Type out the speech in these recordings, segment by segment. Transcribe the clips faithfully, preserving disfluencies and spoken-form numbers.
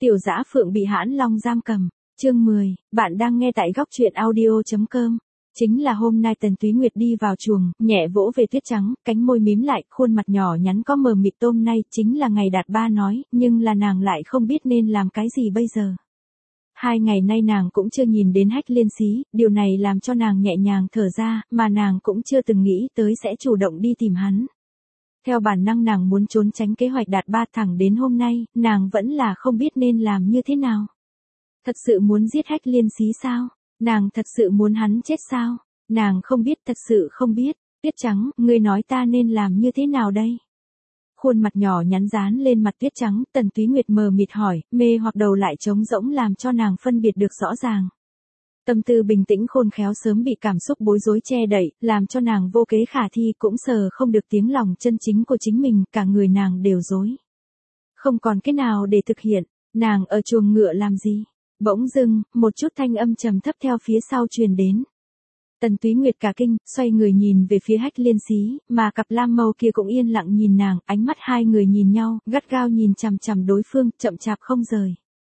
Tiểu Dã Phượng bị Hãn Long giam cầm. Chương mười, bạn đang nghe tại góc truyện audio chấm com. Chính là hôm nay Tần Túy Nguyệt đi vào chuồng, nhẹ vỗ về tuyết trắng, cánh môi mím lại, khuôn mặt nhỏ nhắn có mờ mịt. Hôm nay chính là ngày Đạt Ba nói, nhưng là nàng lại không biết nên làm cái gì bây giờ. Hai ngày nay nàng cũng chưa nhìn đến Hách Liên Xí, điều này làm cho nàng nhẹ nhàng thở ra, mà nàng cũng chưa từng nghĩ tới sẽ chủ động đi tìm hắn. Theo bản năng nàng muốn trốn tránh kế hoạch Đạt Ba, thẳng đến hôm nay, nàng vẫn là không biết nên làm như thế nào. Thật sự muốn giết Hách Liên Xí sao? Nàng thật sự muốn hắn chết sao? Nàng không biết, thật sự không biết. Tuyết trắng, ngươi nói ta nên làm như thế nào đây? Khuôn mặt nhỏ nhắn dán lên mặt tuyết trắng, Tần Túy Nguyệt mờ mịt hỏi, mê hoặc đầu lại trống rỗng làm cho nàng phân biệt được rõ ràng. Tâm tư bình tĩnh khôn khéo sớm bị cảm xúc bối rối che đậy, làm cho nàng vô kế khả thi, cũng sờ không được tiếng lòng chân chính của chính mình, cả người nàng đều rối. Không còn cái nào để thực hiện, nàng ở chuồng ngựa làm gì? Bỗng dưng, một chút thanh âm trầm thấp theo phía sau truyền đến. Tần Túy Nguyệt cả kinh, xoay người nhìn về phía Hách Liên Xí, mà cặp lam mâu kia cũng yên lặng nhìn nàng, ánh mắt hai người nhìn nhau, gắt gao nhìn chằm chằm đối phương, chậm chạp không rời.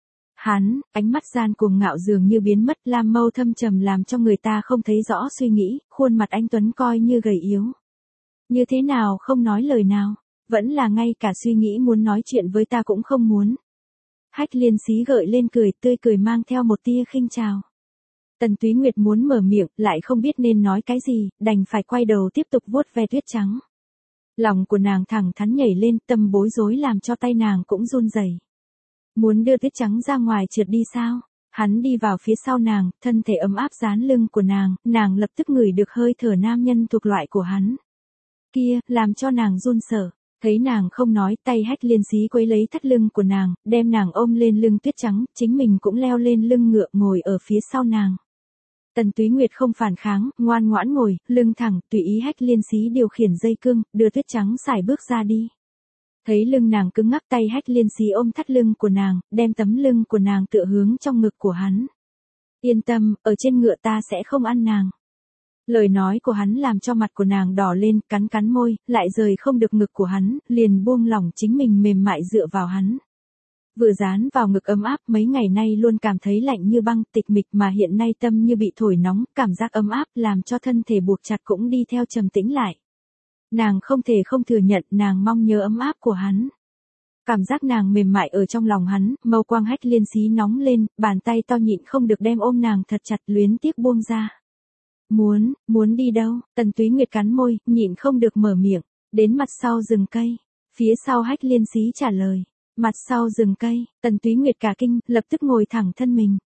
Hắn, ánh mắt gian cuồng ngạo dường như biến mất, lam mâu thâm trầm làm cho người ta không thấy rõ suy nghĩ, khuôn mặt anh tuấn coi như gầy yếu. Như thế nào không nói lời nào, vẫn là ngay cả suy nghĩ muốn nói chuyện với ta cũng không muốn. Hách Liên Xí gợi lên cười, tươi cười mang theo một tia khinh chào. Tần Túy Nguyệt muốn mở miệng, lại không biết nên nói cái gì, đành phải quay đầu tiếp tục vuốt ve tuyết trắng. Lòng của nàng thẳng thắn nhảy lên, tâm bối rối làm cho tay nàng cũng run rẩy. Muốn đưa tuyết trắng ra ngoài trượt đi sao? Hắn đi vào phía sau nàng, thân thể ấm áp dán lưng của nàng, nàng lập tức ngửi được hơi thở nam nhân thuộc loại của hắn. Kia, làm cho nàng run sợ. Thấy nàng không nói, tay Hách Liên Xí quấy lấy thắt lưng của nàng, đem nàng ôm lên lưng tuyết trắng, chính mình cũng leo lên lưng ngựa ngồi ở phía sau nàng. Tần Túy Nguyệt không phản kháng, ngoan ngoãn ngồi, lưng thẳng, tùy ý Hách Liên Xí điều khiển dây cương, đưa tuyết trắng sải bước ra đi. Thấy lưng nàng cứng ngắc, tay Hách Liên Xí ôm thắt lưng của nàng, đem tấm lưng của nàng tựa hướng trong ngực của hắn. Yên tâm, ở trên ngựa ta sẽ không ăn nàng. Lời nói của hắn làm cho mặt của nàng đỏ lên, cắn cắn môi, lại rời không được ngực của hắn, liền buông lỏng chính mình mềm mại dựa vào hắn. Vừa dán vào ngực ấm áp, mấy ngày nay luôn cảm thấy lạnh như băng, tịch mịch, mà hiện nay tâm như bị thổi nóng, cảm giác ấm áp làm cho thân thể buộc chặt cũng đi theo trầm tĩnh lại. Nàng không thể không thừa nhận, nàng mong nhớ ấm áp của hắn. Cảm giác nàng mềm mại ở trong lòng hắn, mâu quang Hách Liên Xí nóng lên, bàn tay to nhịn không được đem ôm nàng thật chặt, luyến tiếc buông ra. Muốn, muốn đi đâu? Tần Túy Nguyệt cắn môi, nhịn không được mở miệng. Đến mặt sau rừng cây. Phía sau Hách Liên Xí trả lời. Mặt sau rừng cây, Tần Túy Nguyệt cả kinh, lập tức ngồi thẳng thân mình.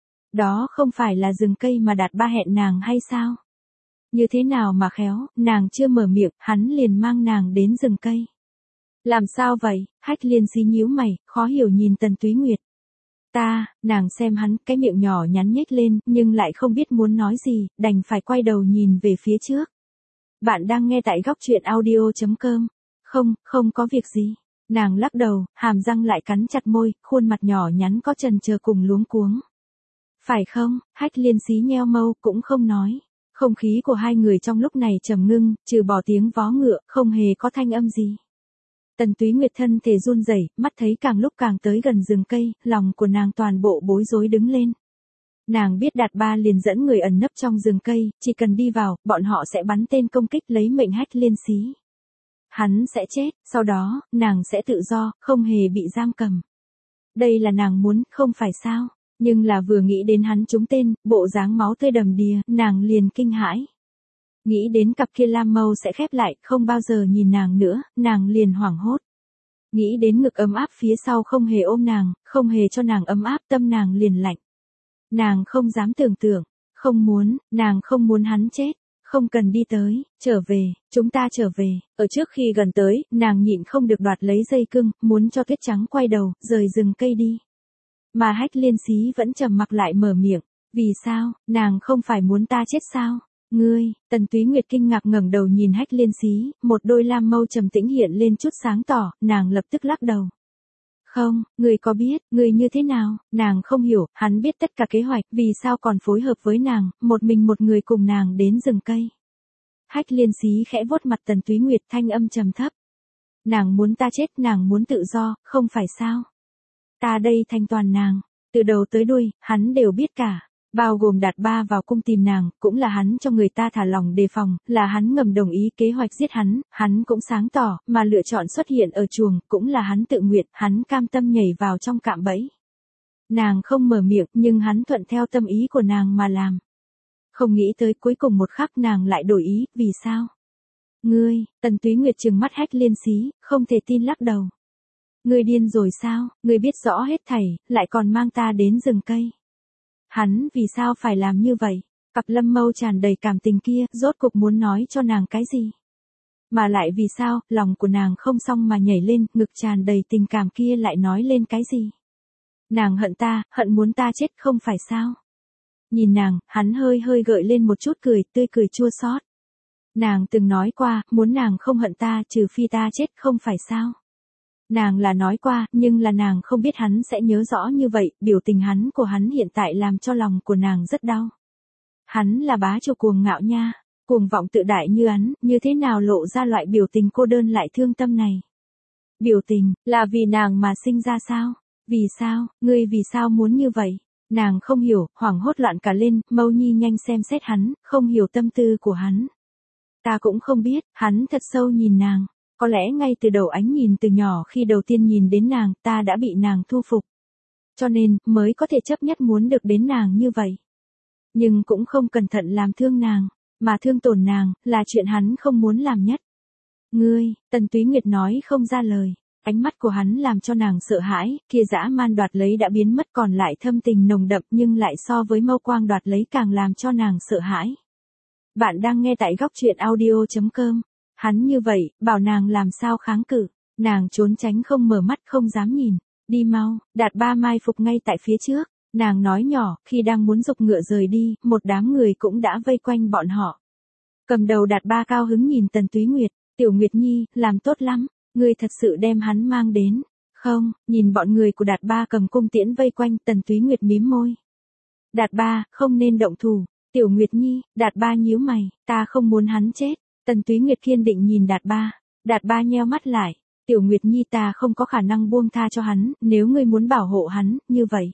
Đó không phải là rừng cây mà Đạt Ba hẹn nàng hay sao? Như thế nào mà khéo, nàng chưa mở miệng, hắn liền mang nàng đến rừng cây. Làm sao vậy? Hách Liên Xí nhíu mày, khó hiểu nhìn Tần Túy Nguyệt. Ta, nàng xem hắn, cái miệng nhỏ nhắn nhếch lên, nhưng lại không biết muốn nói gì, đành phải quay đầu nhìn về phía trước. Bạn đang nghe tại góc truyện audio chấm com. Không, không có việc gì. Nàng lắc đầu, hàm răng lại cắn chặt môi, khuôn mặt nhỏ nhắn có chần chờ cùng luống cuống. Phải không? Hách Liên Xí nheo mâu, cũng không nói. Không khí của hai người trong lúc này trầm ngưng, trừ bỏ tiếng vó ngựa, không hề có thanh âm gì. Tần Túy Nguyệt thân thể run rẩy, mắt thấy càng lúc càng tới gần rừng cây, lòng của nàng toàn bộ bối rối đứng lên. Nàng biết Đạt Ba liền dẫn người ẩn nấp trong rừng cây, chỉ cần đi vào, bọn họ sẽ bắn tên công kích lấy mệnh Hách Liên Xí. Hắn sẽ chết, sau đó, nàng sẽ tự do, không hề bị giam cầm. Đây là nàng muốn, không phải sao? Nhưng là vừa nghĩ đến hắn trúng tên, bộ dáng máu tươi đầm đìa, nàng liền kinh hãi. Nghĩ đến cặp kia lam mâu sẽ khép lại, không bao giờ nhìn nàng nữa, nàng liền hoảng hốt. Nghĩ đến ngực ấm áp phía sau không hề ôm nàng, không hề cho nàng ấm áp, tâm nàng liền lạnh. Nàng không dám tưởng tượng, không muốn, nàng không muốn hắn chết. Không cần đi tới, trở về, chúng ta trở về. Ở trước khi gần tới, nàng nhịn không được đoạt lấy dây cương, muốn cho tuyết trắng quay đầu, rời rừng cây đi. Mà Hách Liên Xí vẫn trầm mặc lại mở miệng. Vì sao, nàng không phải muốn ta chết sao? Ngươi, Tần Túy Nguyệt kinh ngạc ngẩng đầu nhìn Hách Liên Xí, một đôi lam mâu trầm tĩnh hiện lên chút sáng tỏ, nàng lập tức lắc đầu. Không, ngươi có biết, ngươi như thế nào? Nàng không hiểu, hắn biết tất cả kế hoạch, vì sao còn phối hợp với nàng, một mình một người cùng nàng đến rừng cây. Hách Liên Xí khẽ vuốt mặt Tần Túy Nguyệt, thanh âm trầm thấp. Nàng muốn ta chết, nàng muốn tự do, không phải sao? Ta đây thanh toàn nàng, từ đầu tới đuôi, hắn đều biết cả. Bao gồm Đạt Ba vào cung tìm nàng, cũng là hắn cho người ta thả lòng đề phòng, là hắn ngầm đồng ý kế hoạch giết hắn, hắn cũng sáng tỏ, mà lựa chọn xuất hiện ở chuồng, cũng là hắn tự nguyện, hắn cam tâm nhảy vào trong cạm bẫy. Nàng không mở miệng, nhưng hắn thuận theo tâm ý của nàng mà làm. Không nghĩ tới cuối cùng một khắc nàng lại đổi ý, vì sao? Ngươi, Tần Túy Nguyệt trừng mắt Hách Liên Xí, không thể tin lắc đầu. Ngươi điên rồi sao, ngươi biết rõ hết thảy, lại còn mang ta đến rừng cây. Hắn vì sao phải làm như vậy? Cặp lâm mâu tràn đầy cảm tình kia, rốt cục muốn nói cho nàng cái gì? Mà lại vì sao, lòng của nàng không xong mà nhảy lên, ngực tràn đầy tình cảm kia lại nói lên cái gì? Nàng hận ta, hận muốn ta chết không phải sao? Nhìn nàng, hắn hơi hơi gợi lên một chút cười, tươi cười chua xót. Nàng từng nói qua, muốn nàng không hận ta, trừ phi ta chết không phải sao? Nàng là nói qua, nhưng là nàng không biết hắn sẽ nhớ rõ như vậy, biểu tình hắn của hắn hiện tại làm cho lòng của nàng rất đau. Hắn là bá chủ cuồng ngạo nha, cuồng vọng tự đại như hắn, như thế nào lộ ra loại biểu tình cô đơn lại thương tâm này? Biểu tình, là vì nàng mà sinh ra sao? Vì sao, ngươi vì sao muốn như vậy? Nàng không hiểu, hoảng hốt loạn cả lên, Mâu Nhi nhanh xem xét hắn, không hiểu tâm tư của hắn. Ta cũng không biết, hắn thật sâu nhìn nàng. Có lẽ ngay từ đầu ánh nhìn từ nhỏ khi đầu tiên nhìn đến nàng, ta đã bị nàng thu phục. Cho nên, mới có thể chấp nhất muốn được đến nàng như vậy. Nhưng cũng không cẩn thận làm thương nàng, mà thương tổn nàng, là chuyện hắn không muốn làm nhất. Ngươi, Tần Túy Nguyệt nói không ra lời. Ánh mắt của hắn làm cho nàng sợ hãi, kia dã man đoạt lấy đã biến mất còn lại thâm tình nồng đậm nhưng lại so với mâu quang đoạt lấy càng làm cho nàng sợ hãi. Bạn đang nghe tại góc truyện audio chấm com. Hắn như vậy, bảo nàng làm sao kháng cự, nàng trốn tránh không mở mắt không dám nhìn, đi mau, Đạt Ba mai phục ngay tại phía trước, nàng nói nhỏ, khi đang muốn giục ngựa rời đi, một đám người cũng đã vây quanh bọn họ. Cầm đầu Đạt Ba cao hứng nhìn Tần Túy Nguyệt, Tiểu Nguyệt Nhi, làm tốt lắm, ngươi thật sự đem hắn mang đến, không, nhìn bọn người của Đạt Ba cầm cung tiễn vây quanh, Tần Túy Nguyệt mím môi. Đạt Ba, không nên động thủ, Tiểu Nguyệt Nhi, Đạt Ba nhíu mày, ta không muốn hắn chết. Tần Túy Nguyệt kiên định nhìn Đạt Ba, Đạt Ba nheo mắt lại, Tiểu Nguyệt Nhi ta không có khả năng buông tha cho hắn, nếu ngươi muốn bảo hộ hắn, như vậy.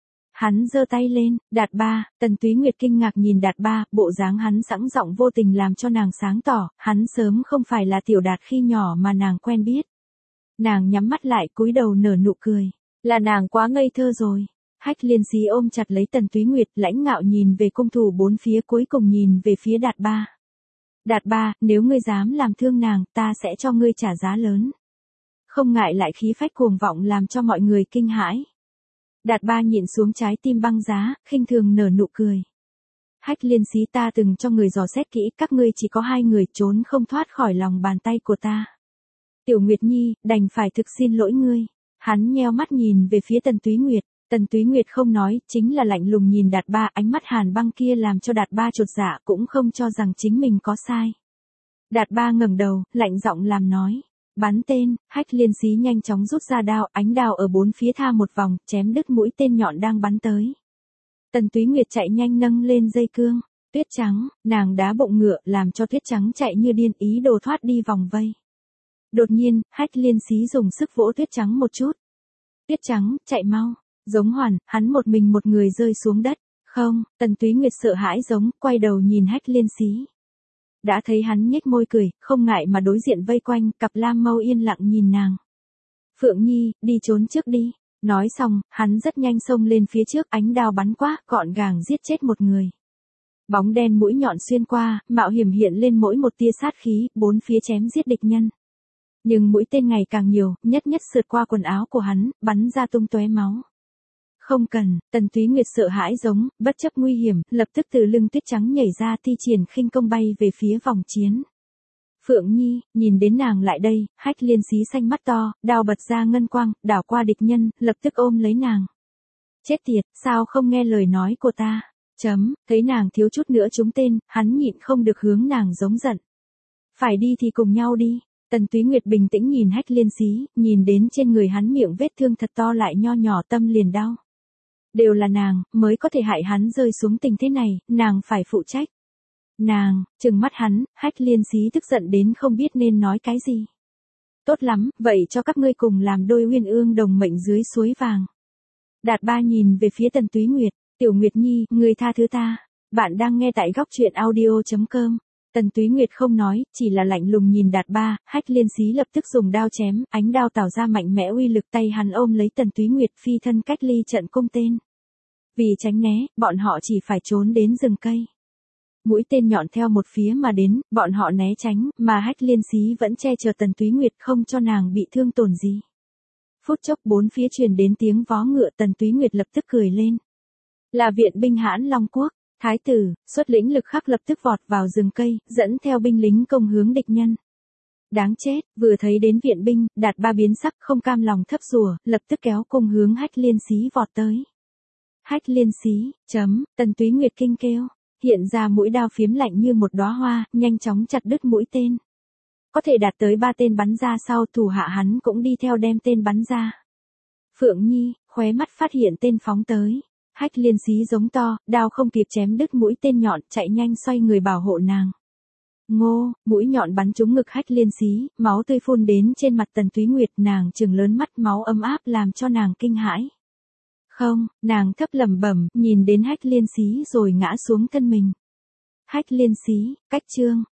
Hắn giơ tay lên, Đạt Ba, Tần Túy Nguyệt kinh ngạc nhìn Đạt Ba, bộ dáng hắn sẵn giọng vô tình làm cho nàng sáng tỏ, hắn sớm không phải là Tiểu Đạt khi nhỏ mà nàng quen biết. Nàng nhắm mắt lại cúi đầu nở nụ cười, là nàng quá ngây thơ rồi. Hách Liên Xí ôm chặt lấy Tần Túy Nguyệt, lãnh ngạo nhìn về cung thủ bốn phía cuối cùng nhìn về phía Đạt Ba. Đạt Ba, nếu ngươi dám làm thương nàng, ta sẽ cho ngươi trả giá lớn. Không ngại lại khí phách cuồng vọng làm cho mọi người kinh hãi. Đạt Ba nhịn xuống trái tim băng giá, khinh thường nở nụ cười. Hách Liên Xí ta từng cho người dò xét kỹ, các ngươi chỉ có hai người trốn không thoát khỏi lòng bàn tay của ta. Tiểu Nguyệt Nhi, đành phải thực xin lỗi ngươi. Hắn nheo mắt nhìn về phía Tần Túy Nguyệt. Tần Túy Nguyệt không nói, chính là lạnh lùng nhìn Đạt Ba, ánh mắt hàn băng kia làm cho Đạt Ba chột dạ cũng không cho rằng chính mình có sai. Đạt Ba ngẩng đầu, lạnh giọng làm nói, bắn tên, Hách Liên Xí nhanh chóng rút ra đao, ánh đao ở bốn phía tha một vòng, chém đứt mũi tên nhọn đang bắn tới. Tần Túy Nguyệt chạy nhanh nâng lên dây cương, Tuyết Trắng, nàng đá bụng ngựa làm cho Tuyết Trắng chạy như điên ý đồ thoát đi vòng vây. Đột nhiên, Hách Liên Xí dùng sức vỗ Tuyết Trắng một chút. Tuyết Trắng, chạy mau. Giống hoàn, hắn một mình một người rơi xuống đất. Không, Tần Túy Nguyệt sợ hãi giống, quay đầu nhìn Hách Liên Xí. Đã thấy hắn nhếch môi cười, không ngại mà đối diện vây quanh, cặp lam mâu yên lặng nhìn nàng. Phượng Nhi, đi trốn trước đi. Nói xong, hắn rất nhanh xông lên phía trước, ánh đao bắn qua, gọn gàng giết chết một người. Bóng đen mũi nhọn xuyên qua, mạo hiểm hiện lên mỗi một tia sát khí, bốn phía chém giết địch nhân. Nhưng mũi tên ngày càng nhiều, nhất nhất sượt qua quần áo của hắn, bắn ra tung tóe máu. Không cần, Tần Túy Nguyệt sợ hãi giống, bất chấp nguy hiểm, lập tức từ lưng Tuyết Trắng nhảy ra thi triển khinh công bay về phía vòng chiến. Phượng Nhi, nhìn đến nàng lại đây, Hách Liên Xí xanh mắt to, đao bật ra ngân quang, đảo qua địch nhân, lập tức ôm lấy nàng. Chết tiệt, sao không nghe lời nói của ta? Chấm, thấy nàng thiếu chút nữa trúng tên, hắn nhịn không được hướng nàng giống giận. Phải đi thì cùng nhau đi. Tần Túy Nguyệt bình tĩnh nhìn Hách Liên Xí, nhìn đến trên người hắn miệng vết thương thật to lại nho nhỏ tâm liền đau. Đều là nàng, mới có thể hại hắn rơi xuống tình thế này, nàng phải phụ trách. Nàng, trừng mắt hắn, Hách Liên Xí tức giận đến không biết nên nói cái gì. Tốt lắm, vậy cho các ngươi cùng làm đôi uyên ương đồng mệnh dưới suối vàng. Đạt Ba nhìn về phía Tần Túy Nguyệt, Tiểu Nguyệt Nhi, ngươi tha thứ ta. Bạn đang nghe tại góc truyện audio.com. Tần Túy Nguyệt không nói, chỉ là lạnh lùng nhìn Đạt Ba, Hách Liên Xí lập tức dùng đao chém, ánh đao tạo ra mạnh mẽ uy lực, tay hắn ôm lấy Tần Túy Nguyệt phi thân cách ly trận cung tên. Vì tránh né, bọn họ chỉ phải trốn đến rừng cây. Mũi tên nhọn theo một phía mà đến, bọn họ né tránh, mà Hách Liên Xí vẫn che chở Tần Túy Nguyệt không cho nàng bị thương tổn gì. Phút chốc bốn phía truyền đến tiếng vó ngựa, Tần Túy Nguyệt lập tức cười lên. Là viện binh Hãn Long Quốc. Thái tử, xuất lĩnh lực khắc lập tức vọt vào rừng cây, dẫn theo binh lính công hướng địch nhân. Đáng chết, vừa thấy đến viện binh, Đạt Ba biến sắc không cam lòng thấp rùa, lập tức kéo cung hướng Hách Liên Xí vọt tới. Hách Liên Xí, chấm, Tần Túy Nguyệt kinh kêu, hiện ra mũi đao phiếm lạnh như một đóa hoa, nhanh chóng chặt đứt mũi tên. Có thể đạt tới ba tên bắn ra sau, thủ hạ hắn cũng đi theo đem tên bắn ra. Phượng Nhi, khóe mắt phát hiện tên phóng tới. Hách Liên Xí giống to, đao không kịp chém đứt mũi tên nhọn, chạy nhanh xoay người bảo hộ nàng. Ngô, mũi nhọn bắn trúng ngực Hách Liên Xí, máu tươi phun đến trên mặt Tần Túy Nguyệt, nàng trừng lớn mắt, máu ấm áp làm cho nàng kinh hãi. Không, nàng thấp lẩm bẩm, nhìn đến Hách Liên Xí rồi ngã xuống thân mình. Hách Liên Xí, cách chương,